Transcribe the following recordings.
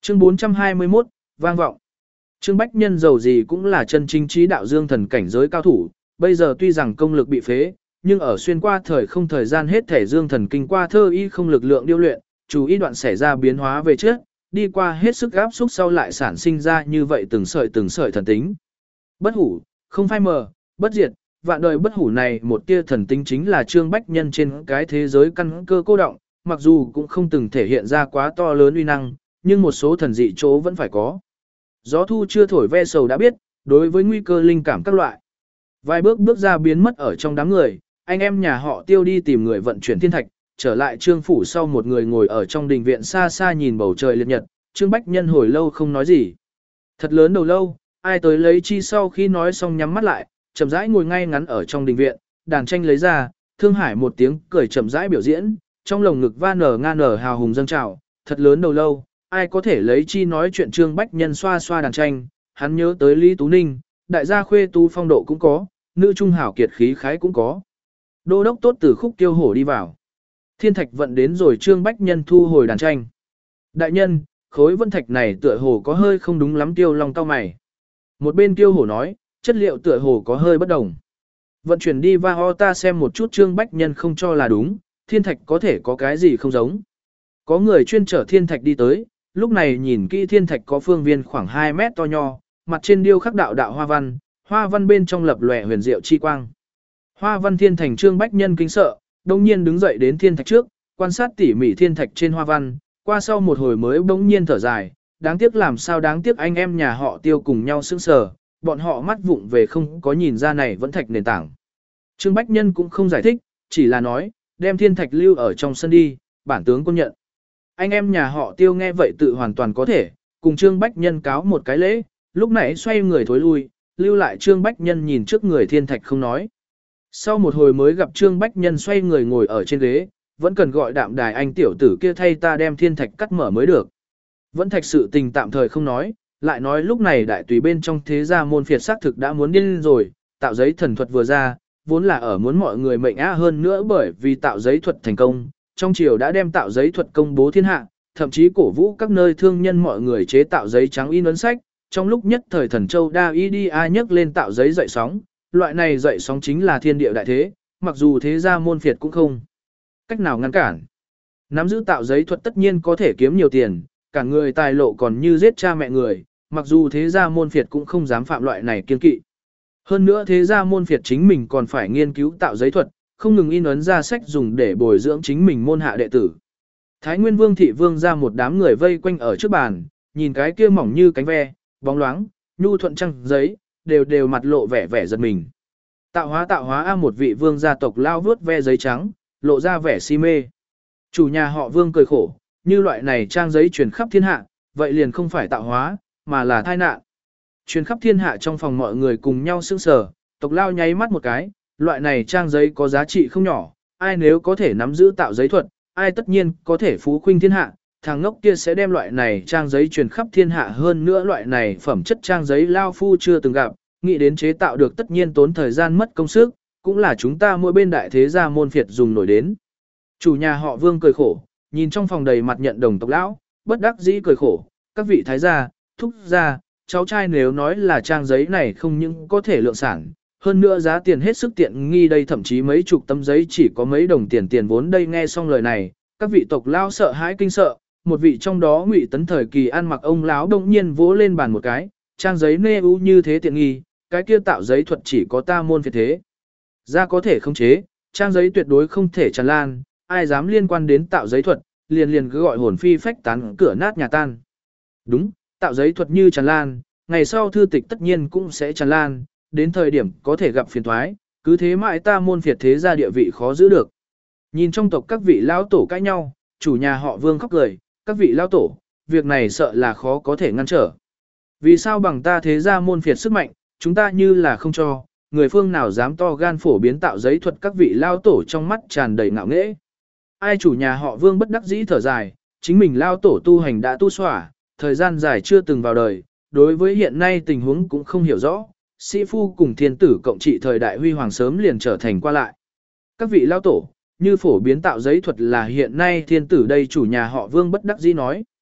Chương 421, vang vọng. Trương Bách Nhân giàu gì cũng là chân chính trí đạo dương thần cảnh giới cao thủ, bây giờ tuy rằng công lực bị phế, nhưng ở xuyên qua thời gian hết thể dương thần kinh qua thơ y không lực lượng điêu luyện, chủ ý đoạn xảy ra biến hóa về trước, đi qua hết sức áp xúc sau lại sản sinh ra như vậy từng sợi thần tính. Bất hủ, không phai mờ, bất diệt, vạn đời bất hủ này một tia thần tính chính là Trương Bách Nhân trên cái thế giới căn cơ cô động, mặc dù cũng không từng thể hiện ra quá to lớn uy năng, nhưng một số thần dị chỗ vẫn phải có. Gió thu chưa thổi ve sầu đã biết, đối với nguy cơ linh cảm các loại. Vài bước ra biến mất ở trong đám người, anh em nhà họ Tiêu đi tìm người vận chuyển thiên thạch, trở lại Trương phủ sau một người ngồi ở trong đình viện xa xa nhìn bầu trời liệt nhật, Trương Bách Nhân hồi lâu không nói gì. Thật lớn đầu lâu, ai tới lấy chi sau khi nói xong nhắm mắt lại, chậm rãi ngồi ngay ngắn ở trong đình viện, đàn tranh lấy ra, Thương Hải một tiếng cười chậm rãi biểu diễn, trong lồng ngực va nở nga nở hào hùng dâng trào, thật lớn đầu lâu, ai có thể lấy chi nói chuyện. Trương Bách Nhân xoa xoa đàn tranh, hắn nhớ tới Lý Tú Ninh, đại gia khuê tú phong độ cũng có, nữ trung hảo kiệt khí khái cũng có. Đô đốc tốt từ khúc tiêu hổ đi vào. Thiên thạch vận đến rồi Trương Bách Nhân thu hồi đàn tranh. Đại nhân, khối vân thạch này tựa hồ có hơi không đúng lắm. Tiêu Long cau mày. Một bên Tiêu Hổ nói, chất liệu tựa hồ có hơi bất đồng. Vận chuyển đi va ho ta xem một chút. Trương Bách Nhân không cho là đúng, thiên thạch có thể có cái gì không giống. Có người chuyên chở thiên thạch đi tới, lúc này nhìn kỹ thiên thạch có phương viên khoảng 2 mét to nho, mặt trên điêu khắc đạo đạo hoa văn bên trong lập lòe huyền diệu chi quang. Hoa văn thiên thành. Trương Bách Nhân kinh sợ, đông nhiên đứng dậy đến thiên thạch trước, quan sát tỉ mỉ thiên thạch trên hoa văn, qua sau một hồi mới bỗng nhiên thở dài, đáng tiếc làm sao đáng tiếc. Anh em nhà họ Tiêu cùng nhau sững sờ, bọn họ mắt vụng về không có nhìn ra này vẫn thạch nền tảng. Trương Bách Nhân cũng không giải thích, chỉ là nói, đem thiên thạch lưu ở trong sân đi, bản tướng công nhận. Anh em nhà họ Tiêu nghe vậy tự hoàn toàn có thể, cùng Trương Bách Nhân cáo một cái lễ, lúc nãy xoay người thối lui, lưu lại Trương Bách Nhân nhìn trước người thiên thạch không nói. Sau một hồi mới gặp Trương Bách Nhân xoay người ngồi ở trên ghế, vẫn cần gọi Đạm Đài anh tiểu tử kia thay ta đem thiên thạch cắt mở mới được. Vẫn thạch sự tình tạm thời không nói, lại nói lúc này đại tùy bên trong thế gia môn phiệt xác thực đã muốn điên rồi, tạo giấy thần thuật vừa ra, vốn là ở muốn mọi người mệnh á hơn nữa bởi vì tạo giấy thuật thành công, trong triều đã đem tạo giấy thuật công bố thiên hạ, thậm chí cổ vũ các nơi thương nhân mọi người chế tạo giấy trắng in ấn sách, trong lúc nhất thời Thần Châu Đa Y đi ai nhấc lên tạo giấy dậy sóng, loại này dậy sóng chính là thiên địa đại thế, mặc dù thế gia môn phiệt cũng không cách nào ngăn cản. Nắm giữ tạo giấy thuật tất nhiên có thể kiếm nhiều tiền, cả người tài lộ còn như giết cha mẹ người, mặc dù thế gia môn phiệt cũng không dám phạm loại này kiên kỵ. Hơn nữa thế gia môn phiệt chính mình còn phải nghiên cứu tạo giấy thuật, không ngừng in ấn ra sách dùng để bồi dưỡng chính mình môn hạ đệ tử. Thái Nguyên Vương thị vương ra một đám người vây quanh ở trước bàn, nhìn cái kia mỏng như cánh ve, bóng loáng, nhu thuận trăng giấy, đều mặt lộ vẻ giật mình. Tạo hóa a, một vị vương gia tộc lao vướt ve giấy trắng, lộ ra vẻ si mê. Chủ nhà họ Vương cười khổ, như loại này trang giấy truyền khắp thiên hạ, vậy liền không phải tạo hóa, mà là tai nạn. Truyền khắp thiên hạ trong phòng mọi người cùng nhau sững sờ, tộc lao nháy mắt một cái, loại này trang giấy có giá trị không nhỏ, ai nếu có thể nắm giữ tạo giấy thuật, ai tất nhiên có thể phú khuynh thiên hạ, thằng ngốc kia sẽ đem loại này trang giấy truyền khắp thiên hạ. Hơn nữa loại này phẩm chất trang giấy lao phu chưa từng gặp, nghĩ đến chế tạo được tất nhiên tốn thời gian mất công sức, cũng là chúng ta mỗi bên đại thế gia môn phiệt dùng nổi đến. Chủ nhà họ Vương cười khổ, nhìn trong phòng đầy mặt nhận đồng tộc lão, bất đắc dĩ cười khổ, các vị thái gia, thúc gia, cháu trai nếu nói là trang giấy này không những có thể lượng sản, hơn nữa giá tiền hết sức tiện nghi đây, thậm chí mấy chục tấm giấy chỉ có mấy đồng tiền vốn đây. Nghe xong lời này, các vị tộc lão sợ hãi kinh sợ, một vị trong đó Ngụy Tấn thời kỳ ăn mặc ông lão đông nhiên vỗ lên bàn một cái, trang giấy nê u như thế tiện nghi, cái kia tạo giấy thuật chỉ có ta môn phiệt thế ra có thể khống chế, trang giấy tuyệt đối không thể tràn lan, ai dám liên quan đến tạo giấy thuật, liền cứ gọi hồn phi phách tán, cửa nát nhà tan. Đúng, tạo giấy thuật như tràn lan, ngày sau thư tịch tất nhiên cũng sẽ tràn lan, đến thời điểm có thể gặp phiền toái, cứ thế mãi ta môn phiệt thế gia địa vị khó giữ được. Nhìn trong tộc các vị lão tổ cãi nhau, chủ nhà họ Vương khóc cười, các vị lão tổ, việc này sợ là khó có thể ngăn trở. Vì sao bằng ta thế gia môn phiệt sức mạnh, chúng ta như là không cho, người phương nào dám to gan phổ biến tạo giấy thuật. Các vị lão tổ trong mắt tràn đầy ngạo nghễ. Ai chủ nhà họ Vương bất đắc dĩ thở dài, chính mình lão tổ tu hành đã tu xỏa, thời gian dài chưa từng vào đời, đối với hiện nay tình huống cũng không hiểu rõ, sĩ phu cùng thiên tử cộng trị thời đại huy hoàng sớm liền trở thành qua lại. Các vị lão tổ, như phổ biến tạo giấy thuật là hiện nay thiên tử đây, chủ nhà họ Vương bất đắc dĩ nói.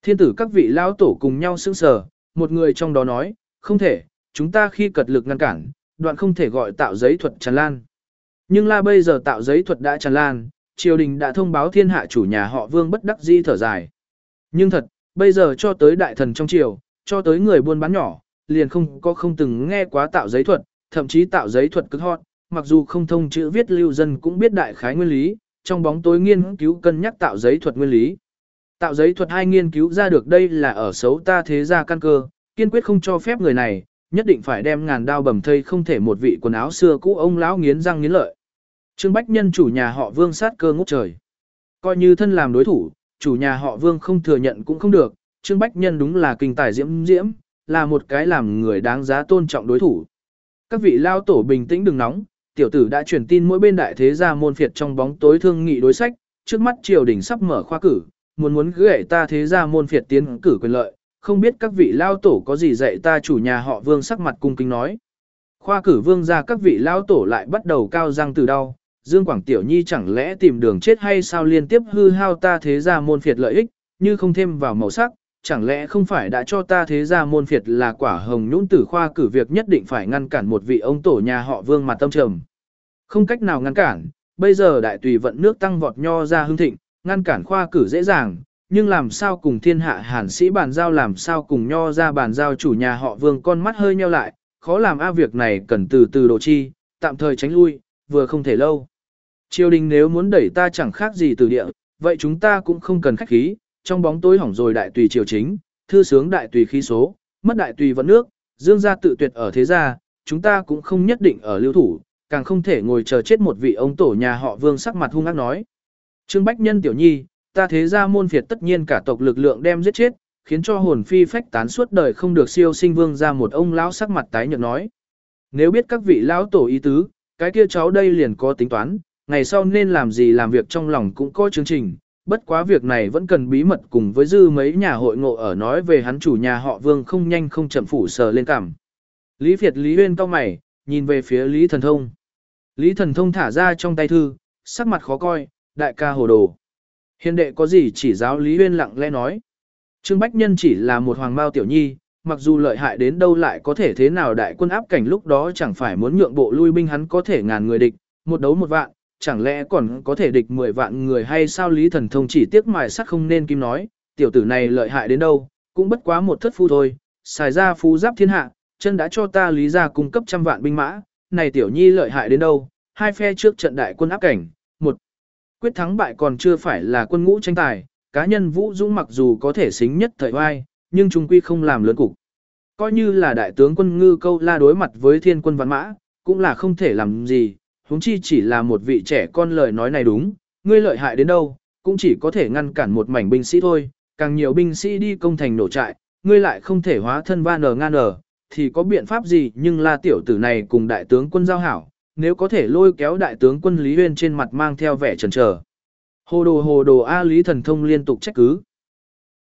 Thiên tử các vị lão tổ cùng nhau sững sờ, một người trong đó nói, không thể, chúng ta khi cật lực ngăn cản, đoạn không thể gọi tạo giấy thuật tràn lan. Nhưng là bây giờ tạo giấy thuật đã tràn lan, triều đình đã thông báo thiên hạ chủ nhà họ Vương bất đắc dĩ thở dài. Nhưng thật, bây giờ cho tới đại thần trong triều, cho tới người buôn bán nhỏ, liền không từng nghe quá tạo giấy thuật, thậm chí tạo giấy thuật cực hot, mặc dù không thông chữ viết lưu dân cũng biết đại khái nguyên lý, trong bóng tối nghiên cứu cân nhắc tạo giấy thuật nguyên lý. Tạo giấy thuật hai nghiên cứu ra được đây là ở xấu ta thế gia căn cơ, kiên quyết không cho phép người này, nhất định phải đem ngàn đao bầm thây không thể một vị quần áo xưa cũ ông lão nghiến răng nghiến lợi. Trương Bách Nhân chủ nhà họ Vương sát cơ ngút trời. Coi như thân làm đối thủ, chủ nhà họ Vương không thừa nhận cũng không được, Trương Bách Nhân đúng là kinh tài diễm diễm, là một cái làm người đáng giá tôn trọng đối thủ. Các vị lao tổ bình tĩnh đừng nóng, tiểu tử đã truyền tin mỗi bên đại thế gia môn phiệt trong bóng tối thương nghị đối sách, trước mắt triều đình sắp mở khoa cử, muốn gửi ta thế gia môn phiệt tiến cử quyền lợi, không biết các vị lao tổ có gì dạy ta chủ nhà họ Vương sắc mặt cung kính nói. Khoa cử vương ra các vị lao tổ lại bắt đầu cao răng từ đau, Dương Quảng Tiểu Nhi chẳng lẽ tìm đường chết hay sao liên tiếp hư hao ta thế gia môn phiệt lợi ích, như không thêm vào màu sắc, chẳng lẽ không phải đã cho ta thế gia môn phiệt là quả hồng nhũn tử khoa cử việc nhất định phải ngăn cản một vị ông tổ nhà họ Vương mặt tâm trầm. Không cách nào ngăn cản, bây giờ đại tùy vận nước tăng vọt nho ra hưng thịnh, ngăn cản khoa cử dễ dàng, nhưng làm sao cùng thiên hạ hàn sĩ bàn giao làm sao cùng nho ra bàn giao chủ nhà họ Vương con mắt hơi nheo lại, khó làm việc này cần từ từ độ chi, tạm thời tránh lui, vừa không thể lâu. Triều đình nếu muốn đẩy ta chẳng khác gì từ địa, vậy chúng ta cũng không cần khách khí, trong bóng tối hỏng rồi đại tùy triều chính, thư sướng đại tùy khí số, mất đại tùy vận nước, dương gia tự tuyệt ở thế gia, chúng ta cũng không nhất định ở lưu thủ, càng không thể ngồi chờ chết một vị ông tổ nhà họ Vương sắc mặt hung ác nói. Trương Bách Nhân Tiểu Nhi, ta thế gia môn phiệt tất nhiên cả tộc lực lượng đem giết chết, khiến cho hồn phi phách tán suốt đời không được siêu sinh vương ra một ông lão sắc mặt tái nhợt nói. Nếu biết các vị lão tổ ý tứ, cái kia cháu đây liền có tính toán, ngày sau nên làm gì làm việc trong lòng cũng có chương trình, bất quá việc này vẫn cần bí mật cùng với dư mấy nhà hội ngộ ở nói về hắn chủ nhà họ Vương không nhanh không chậm phủ sờ lên cảm. Lý Việt Lý Huyên cau mày, nhìn về phía Lý Thần Thông. Lý Thần Thông thả ra trong tay thư, sắc mặt khó coi, đại ca hồ đồ. Hiền đệ có gì chỉ giáo Lý Huyên lặng lẽ nói. Trương Bách Nhân chỉ là một hoàng mao tiểu nhi, mặc dù lợi hại đến đâu lại có thể thế nào đại quân áp cảnh lúc đó chẳng phải muốn nhượng bộ lui binh hắn có thể ngàn người địch, một đấu một vạn, chẳng lẽ còn có thể địch 10 vạn người hay sao Lý Thần Thông chỉ tiếc mài sắt không nên kim nói, tiểu tử này lợi hại đến đâu, cũng bất quá một thất phu thôi, xài ra phú giáp thiên hạ, chân đã cho ta Lý gia cung cấp 100 vạn binh mã, này tiểu nhi lợi hại đến đâu, hai phe trước trận đại quân áp cảnh, một quyết thắng bại còn chưa phải là quân ngũ tranh tài, cá nhân Vũ Dũng mặc dù có thể xính nhất thời oai, nhưng trung quy không làm lớn cục. Coi như là đại tướng quân Ngư Câu La đối mặt với thiên quân vạn mã, cũng là không thể làm gì, huống chi chỉ là một vị trẻ con lời nói này đúng, ngươi lợi hại đến đâu, cũng chỉ có thể ngăn cản một mảnh binh sĩ thôi, càng nhiều binh sĩ đi công thành nổ trại, ngươi lại không thể hóa thân va nở ngan nở, thì có biện pháp gì nhưng La tiểu tử này cùng đại tướng quân giao hảo, nếu có thể lôi kéo đại tướng quân Lý Huyên trên mặt mang theo vẻ chần chờ. Hồ đồ A Lý Thần Thông liên tục trách cứ.